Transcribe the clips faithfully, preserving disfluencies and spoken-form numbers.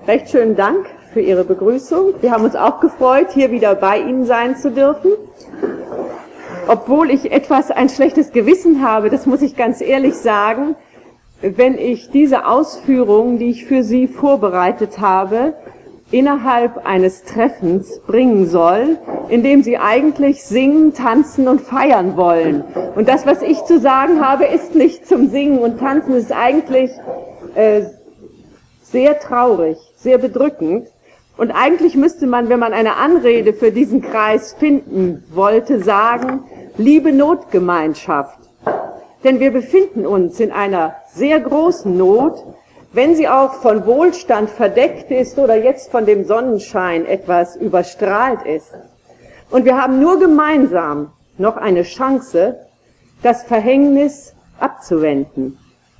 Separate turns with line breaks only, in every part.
Recht schönen Dank für Ihre Begrüßung. Wir haben uns auch gefreut, hier wieder bei Ihnen sein zu dürfen. Obwohl ich etwas ein schlechtes Gewissen habe, das muss ich ganz ehrlich sagen, wenn ich diese Ausführungen, die ich für Sie vorbereitet habe, innerhalb eines Treffens bringen soll, in dem Sie eigentlich singen, tanzen und feiern wollen. Und das, was ich zu sagen habe, ist nicht zum Singen und Tanzen, es ist eigentlich äh, sehr traurig, sehr bedrückend. Und eigentlich müsste man, wenn man eine Anrede für diesen Kreis finden wollte, sagen, liebe Notgemeinschaft. Denn wir befinden uns in einer sehr großen Not, wenn sie auch von Wohlstand verdeckt ist oder jetzt von dem Sonnenschein etwas überstrahlt ist. Und wir haben nur gemeinsam noch eine Chance, das Verhängnis abzuwenden.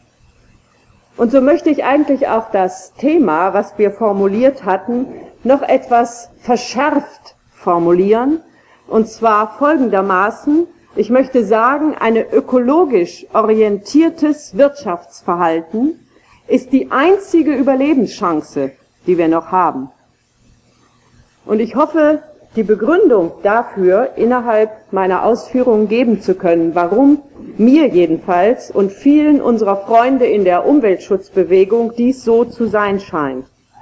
Und so möchte ich eigentlich auch das Thema, was wir formuliert hatten, noch etwas verschärft formulieren. Und zwar folgendermaßen: Ich möchte sagen, ein ökologisch orientiertes Wirtschaftsverhalten ist die einzige Überlebenschance, die wir noch haben. Und ich hoffe, die Begründung dafür innerhalb meiner Ausführungen geben zu können, warum mir jedenfalls und vielen unserer Freunde in der Umweltschutzbewegung dies so zu sein scheint.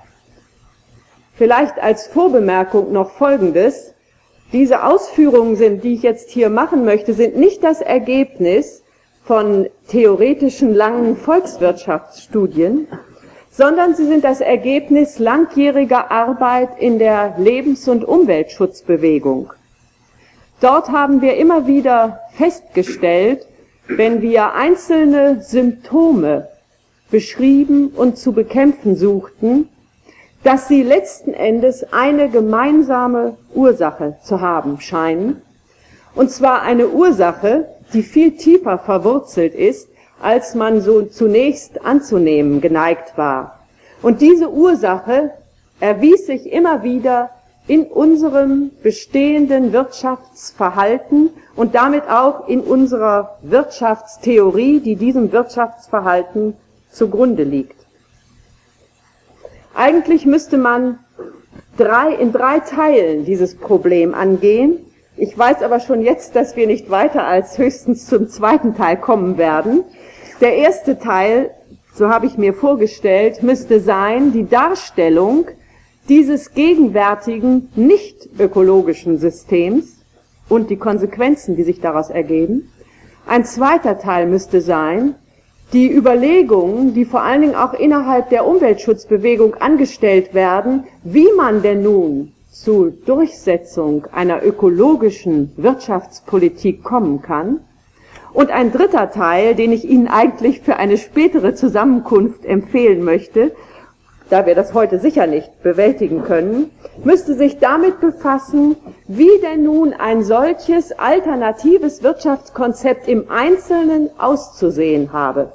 Vielleicht als Vorbemerkung noch Folgendes: Diese Ausführungen sind, die ich jetzt hier machen möchte, sind nicht das Ergebnis von theoretischen langen Volkswirtschaftsstudien, sondern sie sind das Ergebnis langjähriger Arbeit in der Lebens- und Umweltschutzbewegung. Dort haben wir immer wieder festgestellt, wenn wir einzelne Symptome beschrieben und zu bekämpfen suchten, dass sie letzten Endes eine gemeinsame Ursache zu haben scheinen, und zwar eine Ursache, die viel tiefer verwurzelt ist, als man so zunächst anzunehmen geneigt war. Und diese Ursache erwies sich immer wieder in unserem bestehenden Wirtschaftsverhalten und damit auch in unserer Wirtschaftstheorie, die diesem Wirtschaftsverhalten zugrunde liegt. Eigentlich müsste man drei, in drei Teilen dieses Problem angehen. Ich weiß aber schon jetzt, dass wir nicht weiter als höchstens zum zweiten Teil kommen werden. Der erste Teil, so habe ich mir vorgestellt, müsste sein die Darstellung dieses gegenwärtigen nicht ökologischen Systems und die Konsequenzen, die sich daraus ergeben. Ein zweiter Teil müsste sein die Überlegungen, die vor allen Dingen auch innerhalb der Umweltschutzbewegung angestellt werden, wie man denn nun zur Durchsetzung einer ökologischen Wirtschaftspolitik kommen kann. Und ein dritter Teil, den ich Ihnen eigentlich für eine spätere Zusammenkunft empfehlen möchte, da wir das heute sicher nicht bewältigen können, müsste sich damit befassen, wie denn nun ein solches alternatives Wirtschaftskonzept im Einzelnen auszusehen habe.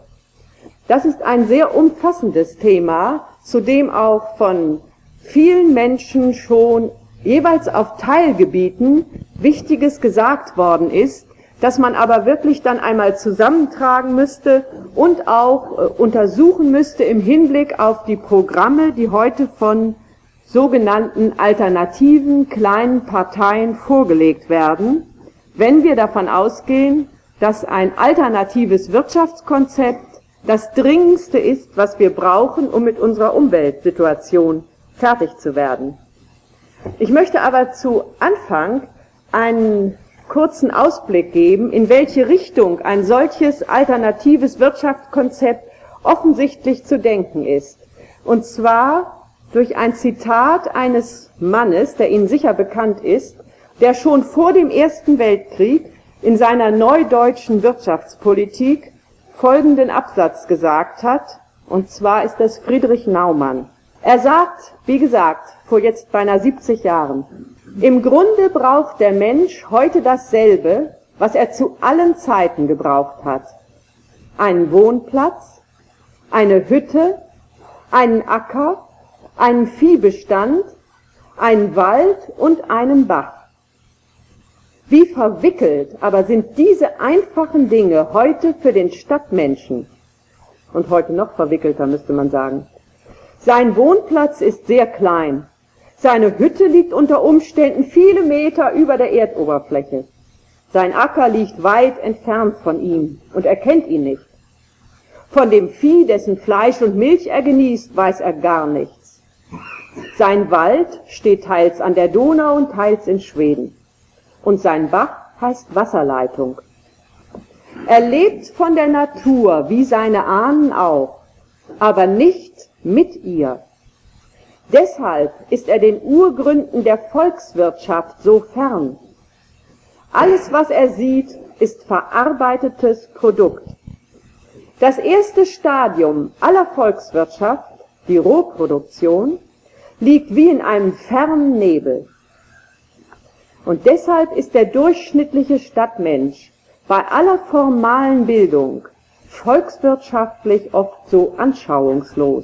Das ist ein sehr umfassendes Thema, zu dem auch von vielen Menschen schon jeweils auf Teilgebieten Wichtiges gesagt worden ist, dass man aber wirklich dann einmal zusammentragen müsste und auch äh, untersuchen müsste im Hinblick auf die Programme, die heute von sogenannten alternativen kleinen Parteien vorgelegt werden, wenn wir davon ausgehen, dass ein alternatives Wirtschaftskonzept das Dringendste ist, was wir brauchen, um mit unserer Umweltsituation fertig zu werden. Ich möchte aber zu Anfang einen kurzen Ausblick geben, in welche Richtung ein solches alternatives Wirtschaftskonzept offensichtlich zu denken ist. Und zwar durch ein Zitat eines Mannes, der Ihnen sicher bekannt ist, der schon vor dem Ersten Weltkrieg in seiner neudeutschen Wirtschaftspolitik folgenden Absatz gesagt hat, und zwar ist das Friedrich Naumann. Er sagt, wie gesagt, vor jetzt beinahe siebzig Jahren, im Grunde braucht der Mensch heute dasselbe, was er zu allen Zeiten gebraucht hat. Einen Wohnplatz, eine Hütte, einen Acker, einen Viehbestand, einen Wald und einen Bach. Wie verwickelt aber sind diese einfachen Dinge heute für den Stadtmenschen, und heute noch verwickelter müsste man sagen, Sein Wohnplatz ist sehr klein. Seine Hütte liegt unter Umständen viele Meter über der Erdoberfläche. Sein Acker liegt weit entfernt von ihm und er kennt ihn nicht. Von dem Vieh, dessen Fleisch und Milch er genießt, weiß er gar nichts. Sein Wald steht teils an der Donau und teils in Schweden. Und sein Bach heißt Wasserleitung. Er lebt von der Natur, wie seine Ahnen auch, aber nicht mit ihr. Deshalb ist er den Urgründen der Volkswirtschaft so fern. Alles, was er sieht, ist verarbeitetes Produkt. Das erste Stadium aller Volkswirtschaft, die Rohproduktion, liegt wie in einem fernen Nebel. Und deshalb ist der durchschnittliche Stadtmensch bei aller formalen Bildung volkswirtschaftlich oft so anschauungslos.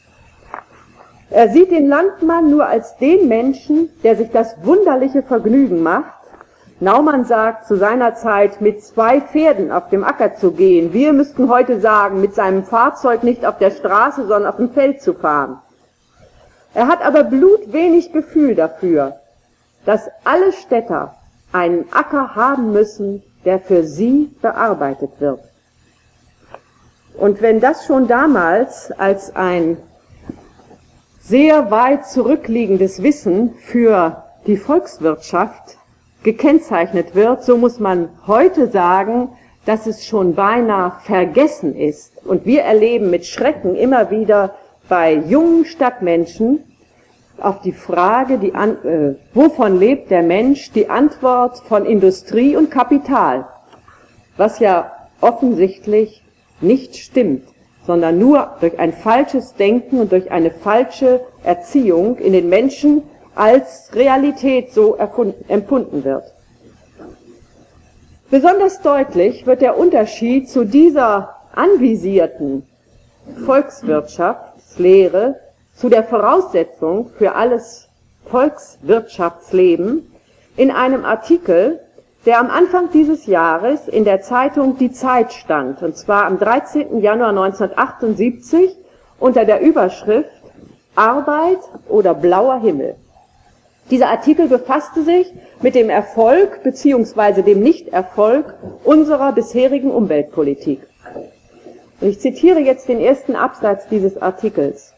Er sieht den Landmann nur als den Menschen, der sich das wunderliche Vergnügen macht, Naumann sagt zu seiner Zeit, mit zwei Pferden auf dem Acker zu gehen. Wir müssten heute sagen, mit seinem Fahrzeug nicht auf der Straße, sondern auf dem Feld zu fahren. Er hat aber blutwenig Gefühl dafür, dass alle Städter einen Acker haben müssen, der für sie bearbeitet wird. Und wenn das schon damals als ein sehr weit zurückliegendes Wissen für die Volkswirtschaft gekennzeichnet wird, so muss man heute sagen, dass es schon beinahe vergessen ist. Und wir erleben mit Schrecken immer wieder bei jungen Stadtmenschen auf die Frage, die An äh, wovon lebt der Mensch, die Antwort von Industrie und Kapital, was ja offensichtlich nicht stimmt, sondern nur durch ein falsches Denken und durch eine falsche Erziehung in den Menschen als Realität so empfunden wird. Besonders deutlich wird der Unterschied zu dieser anvisierten Volkswirtschaftslehre, zu der Voraussetzung für alles Volkswirtschaftsleben, in einem Artikel, der am Anfang dieses Jahres in der Zeitung Die Zeit stand, und zwar am dreizehnten Januar neunzehnhundertachtundsiebzig unter der Überschrift Arbeit oder blauer Himmel. Dieser Artikel befasste sich mit dem Erfolg bzw. dem Nichterfolg unserer bisherigen Umweltpolitik. Und ich zitiere jetzt den ersten Absatz dieses Artikels.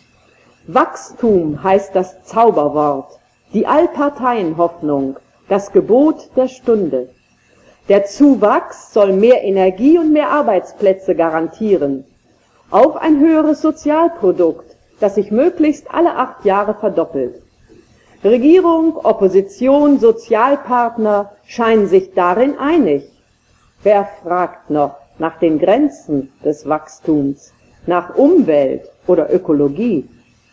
Wachstum heißt das Zauberwort, die Allparteienhoffnung, das Gebot der Stunde. Der Zuwachs soll mehr Energie und mehr Arbeitsplätze garantieren. Auch ein höheres Sozialprodukt, das sich möglichst alle acht Jahre verdoppelt. Regierung, Opposition, Sozialpartner scheinen sich darin einig. Wer fragt noch nach den Grenzen des Wachstums, nach Umwelt oder Ökologie?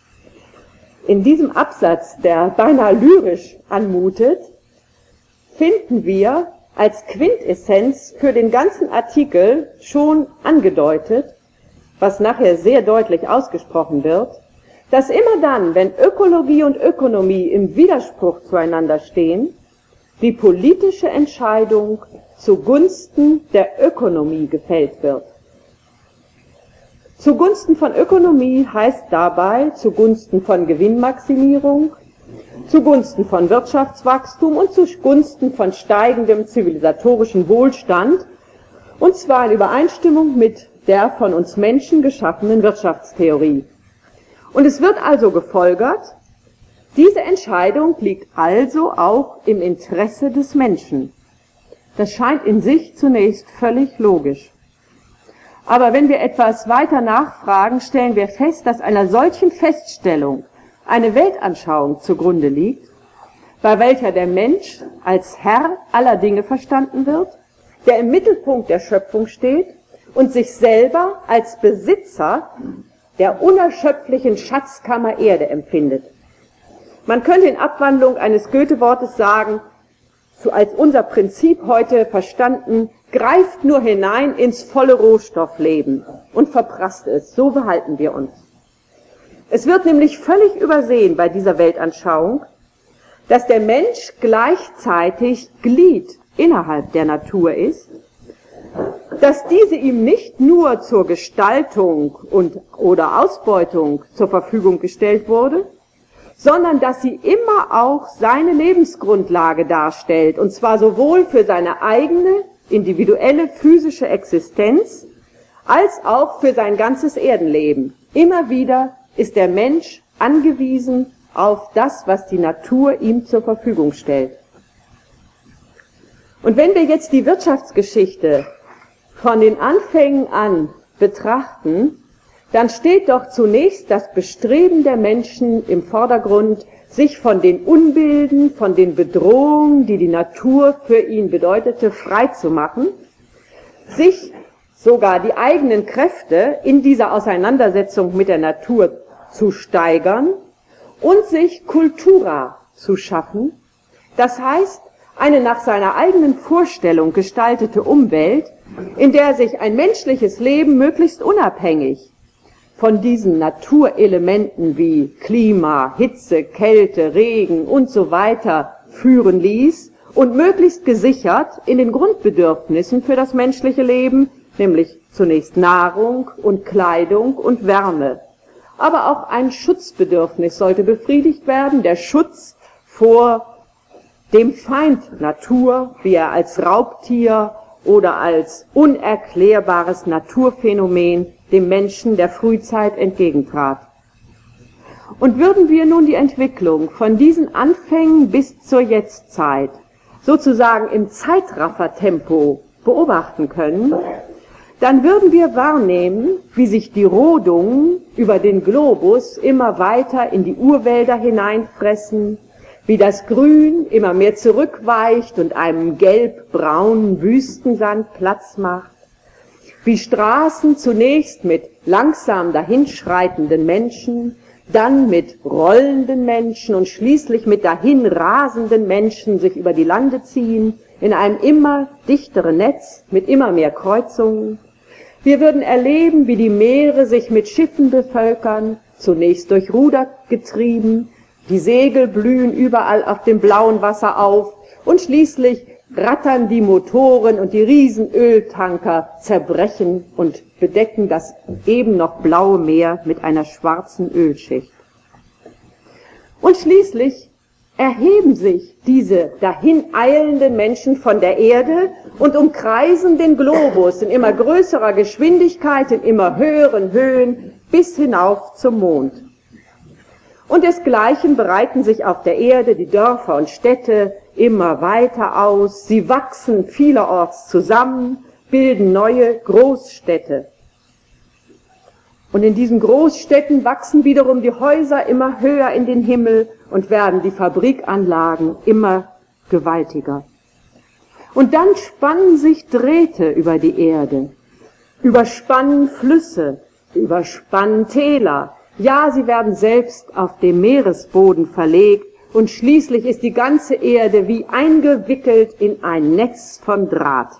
In diesem Absatz, der beinahe lyrisch anmutet, finden wir als Quintessenz für den ganzen Artikel schon angedeutet, was nachher sehr deutlich ausgesprochen wird, dass immer dann, wenn Ökologie und Ökonomie im Widerspruch zueinander stehen, die politische Entscheidung zugunsten der Ökonomie gefällt wird. Zugunsten von Ökonomie heißt dabei zugunsten von Gewinnmaximierung, zugunsten von Wirtschaftswachstum und zugunsten von steigendem zivilisatorischen Wohlstand, und zwar in Übereinstimmung mit der von uns Menschen geschaffenen Wirtschaftstheorie. Und es wird also gefolgert, diese Entscheidung liegt also auch im Interesse des Menschen. Das scheint in sich zunächst völlig logisch. Aber wenn wir etwas weiter nachfragen, stellen wir fest, dass einer solchen Feststellung eine Weltanschauung zugrunde liegt, bei welcher der Mensch als Herr aller Dinge verstanden wird, der im Mittelpunkt der Schöpfung steht und sich selber als Besitzer der unerschöpflichen Schatzkammer Erde empfindet. Man könnte in Abwandlung eines Goethe-Wortes sagen, so als unser Prinzip heute verstanden, greift nur hinein ins volle Rohstoffleben und verprasst es. So behalten wir uns. Es wird nämlich völlig übersehen bei dieser Weltanschauung, dass der Mensch gleichzeitig Glied innerhalb der Natur ist, dass diese ihm nicht nur zur Gestaltung und oder Ausbeutung zur Verfügung gestellt wurde, sondern dass sie immer auch seine Lebensgrundlage darstellt, und zwar sowohl für seine eigene, individuelle, physische Existenz, als auch für sein ganzes Erdenleben. Immer wieder ist der Mensch angewiesen auf das, was die Natur ihm zur Verfügung stellt. Und wenn wir jetzt die Wirtschaftsgeschichte von den Anfängen an betrachten, dann steht doch zunächst das Bestreben der Menschen im Vordergrund, sich von den Unbilden, von den Bedrohungen, die die Natur für ihn bedeutete, frei zu machen, sich sogar die eigenen Kräfte in dieser Auseinandersetzung mit der Natur zu steigern und sich Kultura zu schaffen, das heißt, eine nach seiner eigenen Vorstellung gestaltete Umwelt, in der sich ein menschliches Leben möglichst unabhängig von diesen Naturelementen wie Klima, Hitze, Kälte, Regen und so weiter führen ließ und möglichst gesichert in den Grundbedürfnissen für das menschliche Leben, nämlich zunächst Nahrung und Kleidung und Wärme. Aber auch ein Schutzbedürfnis sollte befriedigt werden, der Schutz vor dem Feind Natur, wie er als Raubtier oder als unerklärbares Naturphänomen dem Menschen der Frühzeit entgegentrat. Und würden wir nun die Entwicklung von diesen Anfängen bis zur Jetztzeit sozusagen im Zeitraffertempo beobachten können, dann würden wir wahrnehmen, wie sich die Rodungen über den Globus immer weiter in die Urwälder hineinfressen, wie das Grün immer mehr zurückweicht und einem gelb-braunen Wüstensand Platz macht, wie Straßen zunächst mit langsam dahinschreitenden Menschen, dann mit rollenden Menschen und schließlich mit dahin rasenden Menschen sich über die Lande ziehen, in einem immer dichteren Netz mit immer mehr Kreuzungen. Wir würden erleben, wie die Meere sich mit Schiffen bevölkern, zunächst durch Ruder getrieben, die Segel blühen überall auf dem blauen Wasser auf und schließlich rattern die Motoren und die Riesenöltanker zerbrechen und bedecken das eben noch blaue Meer mit einer schwarzen Ölschicht. Und schließlich erheben sich diese dahin eilenden Menschen von der Erde und umkreisen den Globus in immer größerer Geschwindigkeit, in immer höheren Höhen bis hinauf zum Mond. Und desgleichen breiten sich auf der Erde die Dörfer und Städte immer weiter aus. Sie wachsen vielerorts zusammen, bilden neue Großstädte. Und in diesen Großstädten wachsen wiederum die Häuser immer höher in den Himmel und werden die Fabrikanlagen immer gewaltiger. Und dann spannen sich Drähte über die Erde, überspannen Flüsse, überspannen Täler. Ja, sie werden selbst auf dem Meeresboden verlegt und schließlich ist die ganze Erde wie eingewickelt in ein Netz von Draht.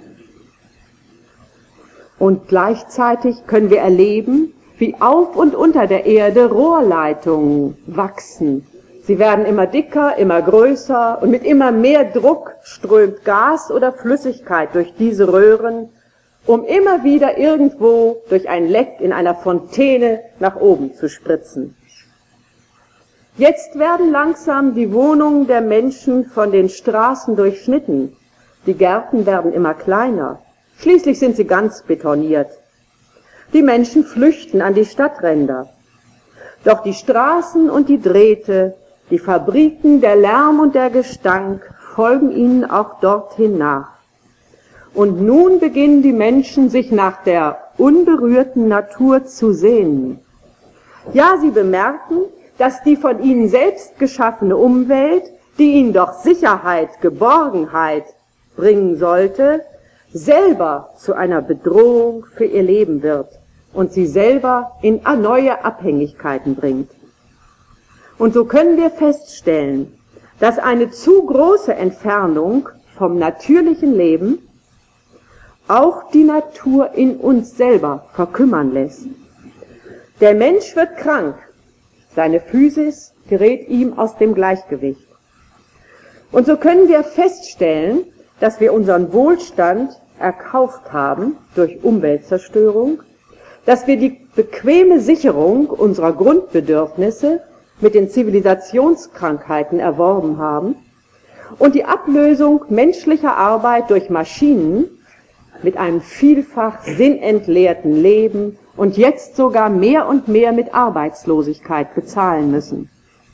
Und gleichzeitig können wir erleben, wie auf und unter der Erde Rohrleitungen wachsen. Sie werden immer dicker, immer größer und mit immer mehr Druck strömt Gas oder Flüssigkeit durch diese Röhren, um immer wieder irgendwo durch ein Leck in einer Fontäne nach oben zu spritzen. Jetzt werden langsam die Wohnungen der Menschen von den Straßen durchschnitten. Die Gärten werden immer kleiner. Schließlich sind sie ganz betoniert. Die Menschen flüchten an die Stadtränder. Doch die Straßen und die Drähte, die Fabriken, der Lärm und der Gestank folgen ihnen auch dorthin nach. Und nun beginnen die Menschen, sich nach der unberührten Natur zu sehnen. Ja, sie bemerken, dass die von ihnen selbst geschaffene Umwelt, die ihnen doch Sicherheit, Geborgenheit bringen sollte, selber zu einer Bedrohung für ihr Leben wird und sie selber in neue Abhängigkeiten bringt. Und so können wir feststellen, dass eine zu große Entfernung vom natürlichen Leben auch die Natur in uns selber verkümmern lässt. Der Mensch wird krank, seine Physis gerät ihm aus dem Gleichgewicht. Und so können wir feststellen, dass wir unseren Wohlstand erkauft haben durch Umweltzerstörung, dass wir die bequeme Sicherung unserer Grundbedürfnisse mit den Zivilisationskrankheiten erworben haben und die Ablösung menschlicher Arbeit durch Maschinen mit einem vielfach sinnentleerten Leben und jetzt sogar mehr und mehr mit Arbeitslosigkeit bezahlen müssen.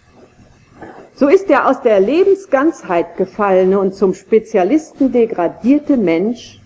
So ist der aus der Lebensganzheit gefallene und zum Spezialisten degradierte Mensch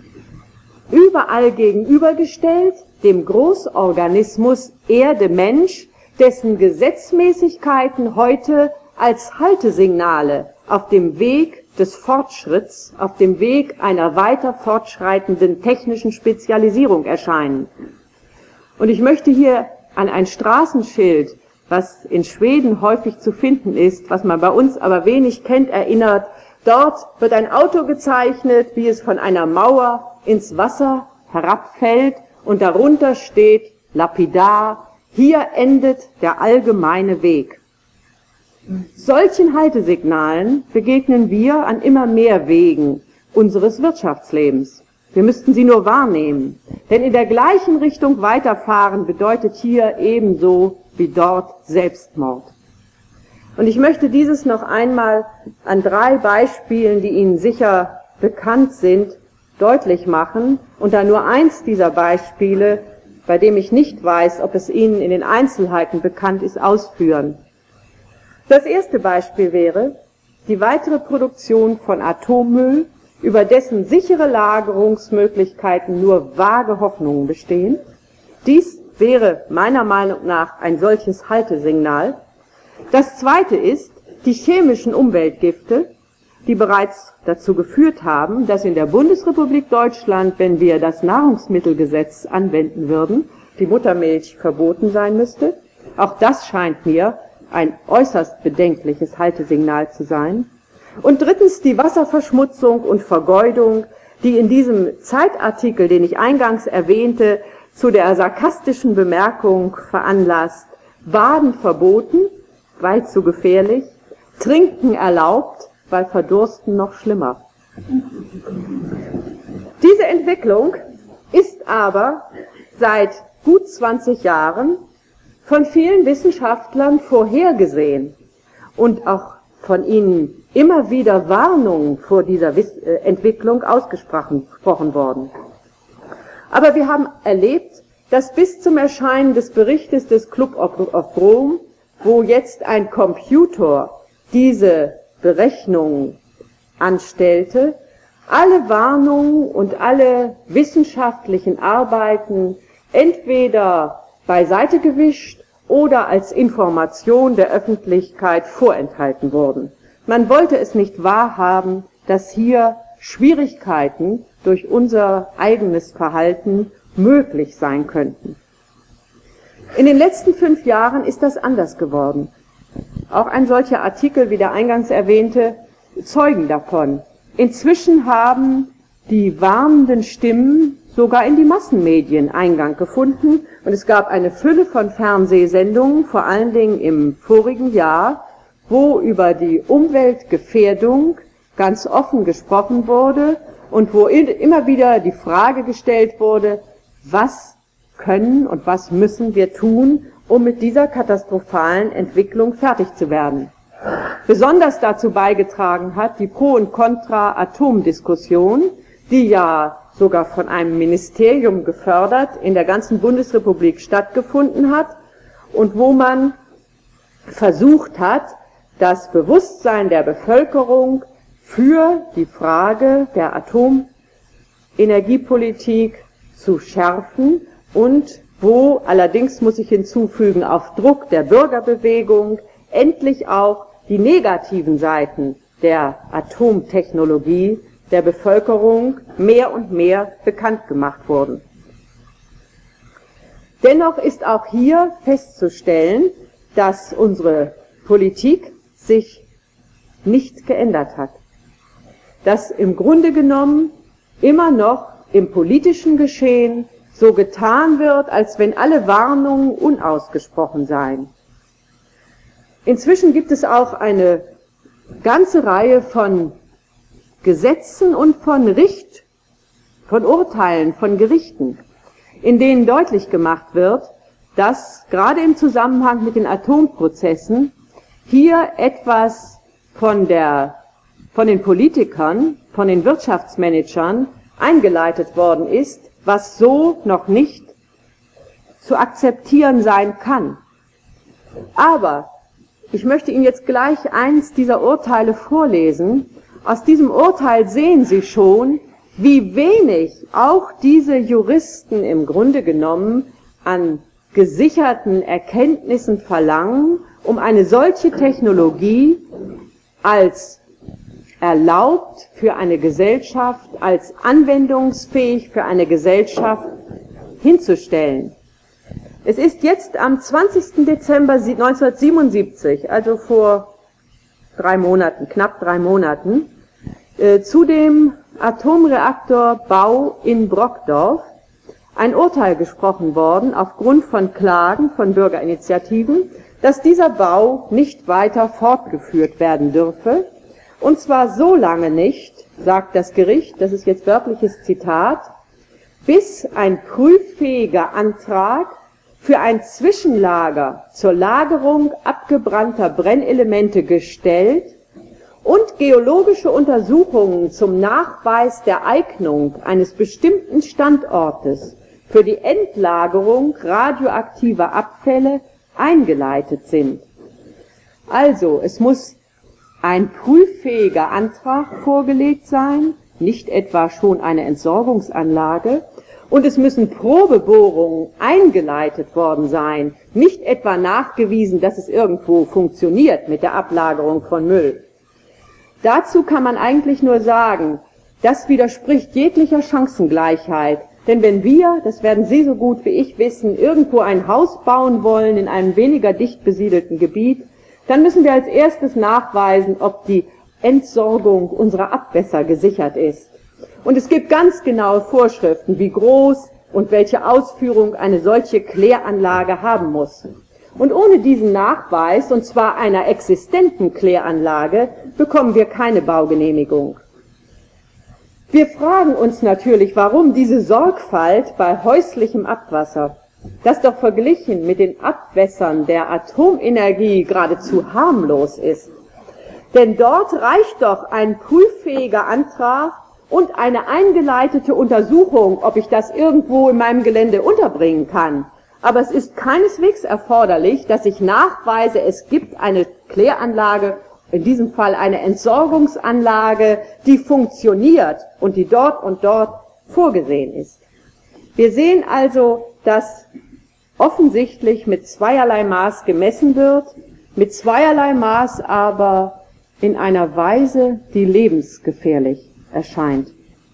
überall gegenübergestellt dem Großorganismus Erde-Mensch, dessen Gesetzmäßigkeiten heute als Haltesignale auf dem Weg des Fortschritts, auf dem Weg einer weiter fortschreitenden technischen Spezialisierung erscheinen. Und ich möchte hier an ein Straßenschild, was in Schweden häufig zu finden ist, was man bei uns aber wenig kennt, erinnert. Dort wird ein Auto gezeichnet, wie es von einer Mauer ins Wasser herabfällt und darunter steht lapidar: Hier endet der allgemeine Weg. Solchen Haltesignalen begegnen wir an immer mehr Wegen unseres Wirtschaftslebens. Wir müssten sie nur wahrnehmen, denn in der gleichen Richtung weiterfahren bedeutet hier ebenso wie dort Selbstmord. Und ich möchte dieses noch einmal an drei Beispielen, die Ihnen sicher bekannt sind, deutlich machen und da nur eins dieser Beispiele, bei dem ich nicht weiß, ob es Ihnen in den Einzelheiten bekannt ist, ausführen. Das erste Beispiel wäre die weitere Produktion von Atommüll, über dessen sichere Lagerungsmöglichkeiten nur vage Hoffnungen bestehen. Dies wäre meiner Meinung nach ein solches Haltesignal. Das zweite ist die chemischen Umweltgifte, die bereits dazu geführt haben, dass in der Bundesrepublik Deutschland, wenn wir das Nahrungsmittelgesetz anwenden würden, die Muttermilch verboten sein müsste. Auch das scheint mir ein äußerst bedenkliches Haltesignal zu sein. Und drittens die Wasserverschmutzung und Vergeudung, die in diesem Zeitartikel, den ich eingangs erwähnte, zu der sarkastischen Bemerkung veranlasst: Baden verboten, weil zu gefährlich, Trinken erlaubt, weil Verdursten noch schlimmer. Diese Entwicklung ist aber seit gut zwanzig Jahren von vielen Wissenschaftlern vorhergesehen und auch von ihnen immer wieder Warnungen vor dieser Entwicklung ausgesprochen worden. Aber wir haben erlebt, dass bis zum Erscheinen des Berichtes des Club of Rome, wo jetzt ein Computer diese Berechnungen anstellte, alle Warnungen und alle wissenschaftlichen Arbeiten entweder beiseite gewischt oder als Information der Öffentlichkeit vorenthalten wurden. Man wollte es nicht wahrhaben, dass hier Schwierigkeiten durch unser eigenes Verhalten möglich sein könnten. In den letzten fünf Jahren ist das anders geworden. Auch ein solcher Artikel, wie der eingangs erwähnte, zeugen davon. Inzwischen haben die warnenden Stimmen sogar in die Massenmedien Eingang gefunden und es gab eine Fülle von Fernsehsendungen, vor allen Dingen im vorigen Jahr, wo über die Umweltgefährdung ganz offen gesprochen wurde und wo immer wieder die Frage gestellt wurde: Was können und was müssen wir tun, um mit dieser katastrophalen Entwicklung fertig zu werden? Besonders dazu beigetragen hat die Pro- und Contra-Atom-Diskussion, die ja sogar von einem Ministerium gefördert in der ganzen Bundesrepublik stattgefunden hat und wo man versucht hat, das Bewusstsein der Bevölkerung für die Frage der Atomenergiepolitik zu schärfen und wo allerdings, muss ich hinzufügen, auf Druck der Bürgerbewegung endlich auch die negativen Seiten der Atomtechnologie der Bevölkerung mehr und mehr bekannt gemacht wurden. Dennoch ist auch hier festzustellen, dass unsere Politik sich nicht geändert hat. Dass im Grunde genommen immer noch im politischen Geschehen so getan wird, als wenn alle Warnungen unausgesprochen seien. Inzwischen gibt es auch eine ganze Reihe von Gesetzen und von von Urteilen, von Gerichten, in denen deutlich gemacht wird, dass gerade im Zusammenhang mit den Atomprozessen hier etwas von der, von den Politikern, von den Wirtschaftsmanagern eingeleitet worden ist, was so noch nicht zu akzeptieren sein kann. Aber ich möchte Ihnen jetzt gleich eins dieser Urteile vorlesen. Aus diesem Urteil sehen Sie schon, wie wenig auch diese Juristen im Grunde genommen an gesicherten Erkenntnissen verlangen, um eine solche Technologie als erlaubt für eine Gesellschaft, als anwendungsfähig für eine Gesellschaft hinzustellen. Es ist jetzt am zwanzigsten Dezember neunzehnhundertsiebenundsiebzig, also vor drei Monaten, knapp drei Monaten, äh, zu dem Atomreaktorbau in Brockdorf ein Urteil gesprochen worden, aufgrund von Klagen von Bürgerinitiativen, dass dieser Bau nicht weiter fortgeführt werden dürfe, und zwar so lange nicht, sagt das Gericht, das ist jetzt wörtliches Zitat, bis ein prüffähiger Antrag für ein Zwischenlager zur Lagerung abgebrannter Brennelemente gestellt und geologische Untersuchungen zum Nachweis der Eignung eines bestimmten Standortes für die Endlagerung radioaktiver Abfälle eingeleitet sind. Also, es muss ein prüffähiger Antrag vorgelegt sein, nicht etwa schon eine Entsorgungsanlage, und es müssen Probebohrungen eingeleitet worden sein, nicht etwa nachgewiesen, dass es irgendwo funktioniert mit der Ablagerung von Müll. Dazu kann man eigentlich nur sagen, das widerspricht jeglicher Chancengleichheit, denn wenn wir, das werden Sie so gut wie ich wissen, irgendwo ein Haus bauen wollen in einem weniger dicht besiedelten Gebiet, dann müssen wir als erstes nachweisen, ob die Entsorgung unserer Abwässer gesichert ist. Und es gibt ganz genaue Vorschriften, wie groß und welche Ausführung eine solche Kläranlage haben muss. Und ohne diesen Nachweis, und zwar einer existenten Kläranlage, bekommen wir keine Baugenehmigung. Wir fragen uns natürlich, warum diese Sorgfalt bei häuslichem Abwasser, das doch verglichen mit den Abwässern der Atomenergie geradezu harmlos ist. Denn dort reicht doch ein prüffähiger Antrag und eine eingeleitete Untersuchung, ob ich das irgendwo in meinem Gelände unterbringen kann. Aber es ist keineswegs erforderlich, dass ich nachweise, es gibt eine Kläranlage, in diesem Fall eine Entsorgungsanlage, die funktioniert und die dort und dort vorgesehen ist. Wir sehen also, dass offensichtlich mit zweierlei Maß gemessen wird, mit zweierlei Maß aber in einer Weise, die lebensgefährlich erscheint.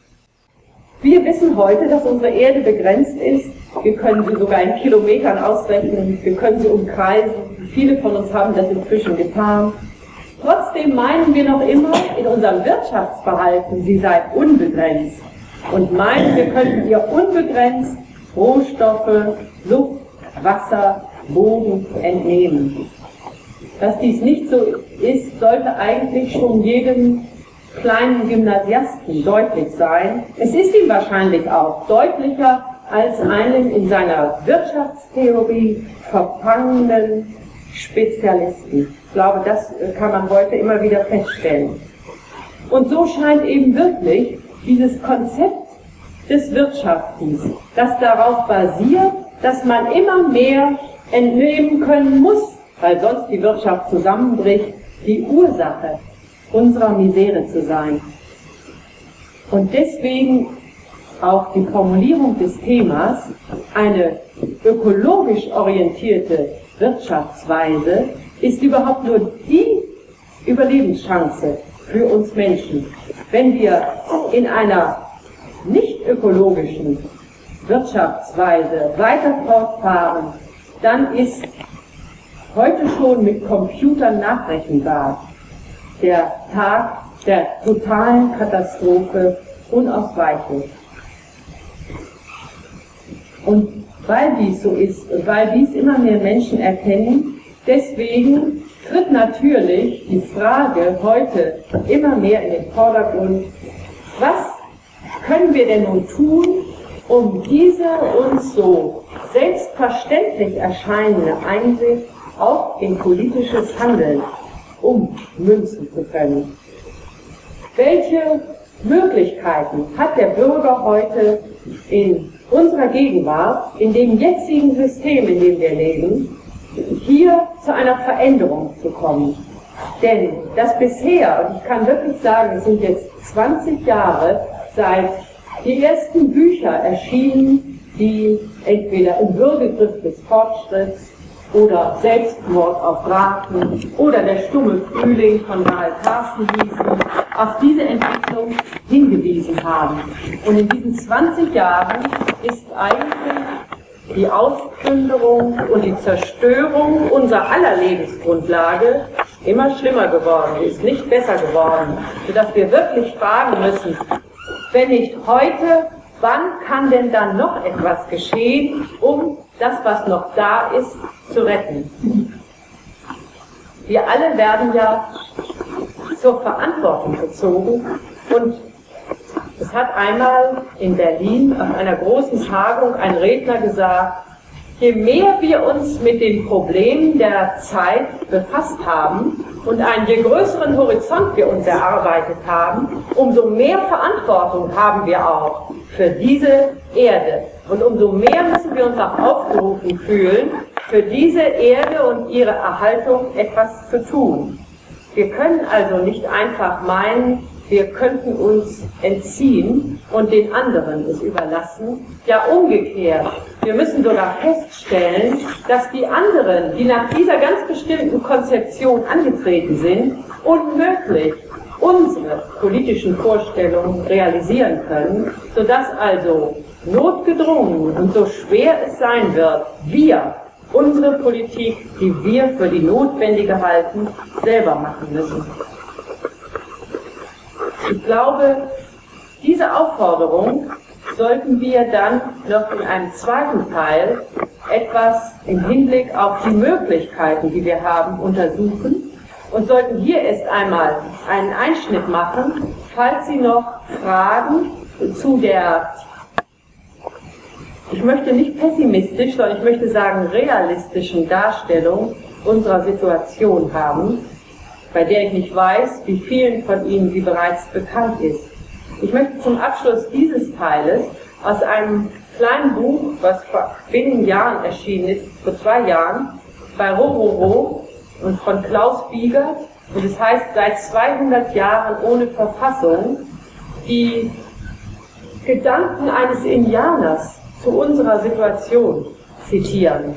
Wir wissen heute, dass unsere Erde begrenzt ist. Wir können sie sogar in Kilometern ausrechnen, wir können sie umkreisen. Viele von uns haben das inzwischen getan. Trotzdem meinen wir noch immer, in unserem Wirtschaftsverhalten, sie sei unbegrenzt. Und meinen, wir könnten ihr unbegrenzt Rohstoffe, Luft, Wasser, Boden entnehmen. Dass dies nicht so ist, sollte eigentlich schon jedem kleinen Gymnasiasten deutlich sein. Es ist ihm wahrscheinlich auch deutlicher als einem in seiner Wirtschaftstheorie verfangenen Spezialisten. Ich glaube, das kann man heute immer wieder feststellen. Und so scheint eben wirklich dieses Konzept des Wirtschaftens, das darauf basiert, dass man immer mehr entnehmen können muss, weil sonst die Wirtschaft zusammenbricht, die Ursache unserer Misere zu sein. Und deswegen auch die Formulierung des Themas, eine ökologisch orientierte Wirtschaftsweise, ist überhaupt nur die Überlebenschance für uns Menschen. Wenn wir in einer nicht ökologischen Wirtschaftsweise weiter fortfahren, dann ist heute schon mit Computern nachrechenbar der Tag der totalen Katastrophe unausweichlich. Und weil dies so ist und weil dies immer mehr Menschen erkennen, deswegen tritt natürlich die Frage heute immer mehr in den Vordergrund, was können wir denn nun tun, um diese uns so selbstverständlich erscheinende Einsicht auch in politisches Handeln ummünzen zu können? Welche Möglichkeiten hat der Bürger heute in unserer Gegenwart, in dem jetzigen System, in dem wir leben, hier zu einer Veränderung zu kommen? Denn das bisher, und ich kann wirklich sagen, es sind jetzt zwanzig Jahre, seit die ersten Bücher erschienen, die entweder im Würgegriff des Fortschritts oder Selbstmord auf Raten oder der stumme Frühling von Karl Carsten hießen, auf diese Entwicklung hingewiesen haben. Und in diesen zwanzig Jahren ist eigentlich die Ausplünderung und die Zerstörung unserer aller Lebensgrundlage immer schlimmer geworden, ist nicht besser geworden, sodass wir wirklich fragen müssen, wenn nicht heute, wann kann denn dann noch etwas geschehen, um das, was noch da ist, zu retten? Wir alle werden ja zur Verantwortung gezogen und es hat einmal in Berlin auf einer großen Tagung ein Redner gesagt, je mehr wir uns mit den Problemen der Zeit befasst haben und einen je größeren Horizont wir uns erarbeitet haben, umso mehr Verantwortung haben wir auch für diese Erde. Und umso mehr müssen wir uns auch aufgerufen fühlen, für diese Erde und ihre Erhaltung etwas zu tun. Wir können also nicht einfach meinen, wir könnten uns entziehen und den anderen es überlassen. Ja, umgekehrt. Wir müssen sogar feststellen, dass die anderen, die nach dieser ganz bestimmten Konzeption angetreten sind, unmöglich unsere politischen Vorstellungen realisieren können, sodass also notgedrungen und so schwer es sein wird, wir unsere Politik, die wir für die notwendige halten, selber machen müssen. Ich glaube, diese Aufforderung sollten wir dann noch in einem zweiten Teil etwas im Hinblick auf die Möglichkeiten, die wir haben, untersuchen und sollten hier erst einmal einen Einschnitt machen, falls Sie noch Fragen zu der, ich möchte nicht pessimistisch, sondern ich möchte sagen realistischen Darstellung unserer Situation haben, bei der ich nicht weiß, wie vielen von Ihnen sie bereits bekannt ist. Ich möchte zum Abschluss dieses Teiles aus einem kleinen Buch, was vor wenigen Jahren erschienen ist, vor zwei Jahren, bei Rororo und von Klaus Biegert, und es heißt seit zweihundert Jahren ohne Verfassung, die Gedanken eines Indianers zu unserer Situation zitieren.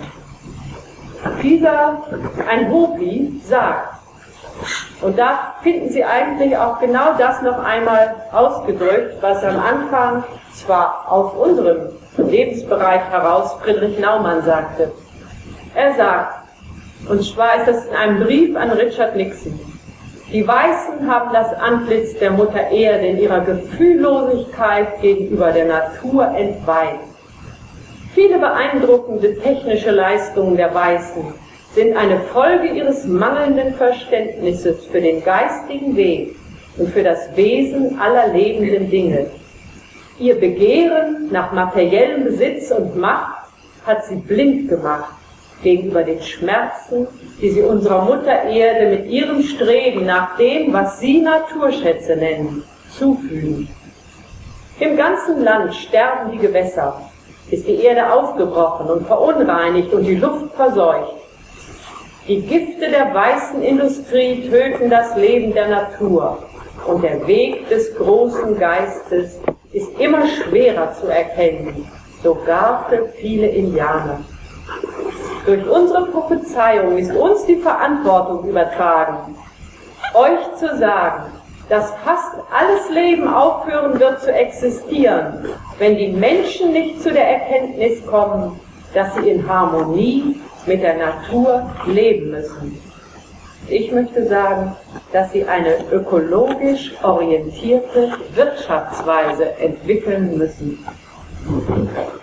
Dieser, ein Hopi, sagt, und da finden Sie eigentlich auch genau das noch einmal ausgedrückt, was am Anfang zwar aus unserem Lebensbereich heraus Friedrich Naumann sagte. Er sagt, und zwar ist das in einem Brief an Richard Nixon, die Weißen haben das Antlitz der Mutter Erde in ihrer Gefühllosigkeit gegenüber der Natur entweiht. Viele beeindruckende technische Leistungen der Weißen sind eine Folge ihres mangelnden Verständnisses für den geistigen Weg und für das Wesen aller lebenden Dinge. Ihr Begehren nach materiellem Besitz und Macht hat sie blind gemacht gegenüber den Schmerzen, die sie unserer Mutter Erde mit ihrem Streben nach dem, was sie Naturschätze nennen, zufügen. Im ganzen Land sterben die Gewässer, ist die Erde aufgebrochen und verunreinigt und die Luft verseucht. Die Gifte der weißen Industrie töten das Leben der Natur und der Weg des großen Geistes ist immer schwerer zu erkennen, sogar für viele Indianer. Durch unsere Prophezeiung ist uns die Verantwortung übertragen, euch zu sagen, dass fast alles Leben aufhören wird zu existieren, wenn die Menschen nicht zu der Erkenntnis kommen, dass sie in Harmonie mit der Natur leben müssen. Ich möchte sagen, dass sie eine ökologisch orientierte Wirtschaftsweise entwickeln müssen.